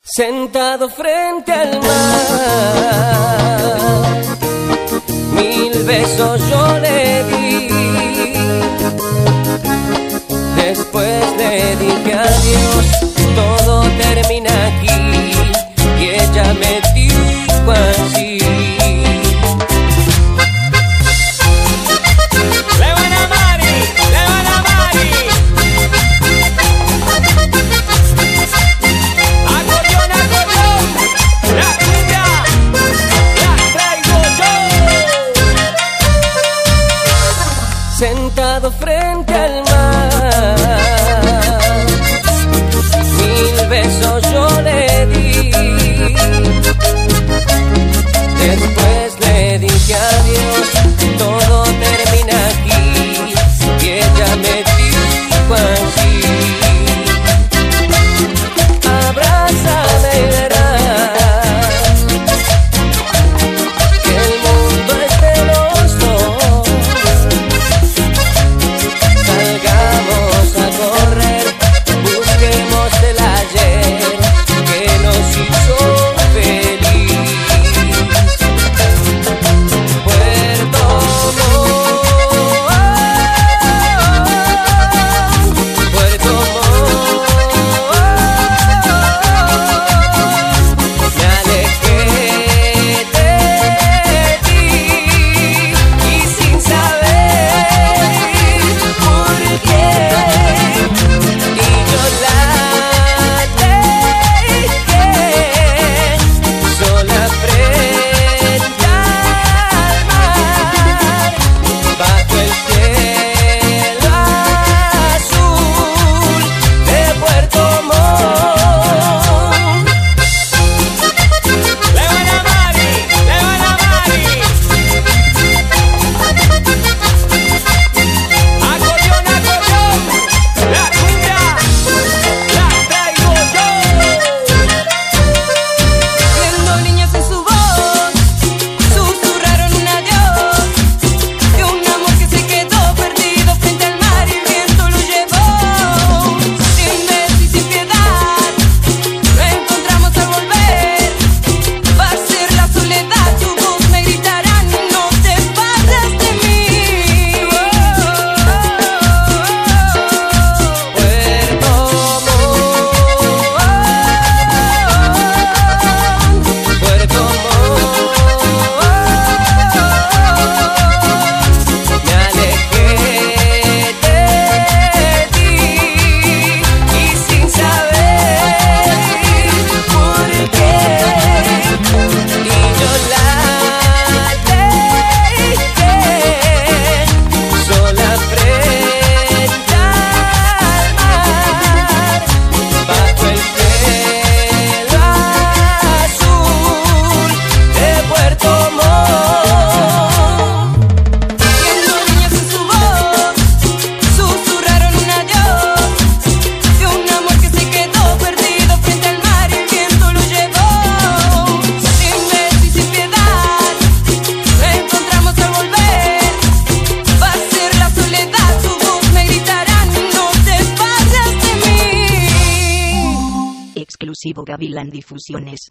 Sentado frente al mar, 1000 besos yo le di. Después le dije adiós, todo termina aquí. Y ella me dijo así: sentado frente al mar, 1000 besos yo le di. Después le dije adiós, todo termina aquí. Y ella me dijo así: abrázame y verás que el mundo es de los dos. Salgamos a correr, busquemos el ayer que nos hizo feliz. Puerto Montt, Puerto Montt. Me alejé de ti y sin saber por qué, y yo la dejé sola frente al mar, bajo el cielo azul de Puerto Montt. Le van a Mari, le van a Mari. Acordeón, acordeón, la cumbia la traigo yo. Viendo niños en su voz, susurraron un adiós, de un amor que se quedó perdido frente al mar y el viento lo llevó. Sin beso y sin piedad, lo encontramos al volver. Va a ser la soledad, tu voz me gritarán: no te vayas de mí. Puerto Montt, Puerto Montt. Me alejé de ti y sin saber por qué, y yo la dejé sola frente al mar, bajo el cielo azul de Puerto Montt. Viendo niños en su voz, susurraron un adiós, de un amor que se quedó perdido frente al mar y el viento lo llevó. Sin beso y sin piedad, lo encontramos al volver. Va a ser la soledad, tu voz me gritarán: no te vayas de mí. Exclusivo Gavilán Difusiones.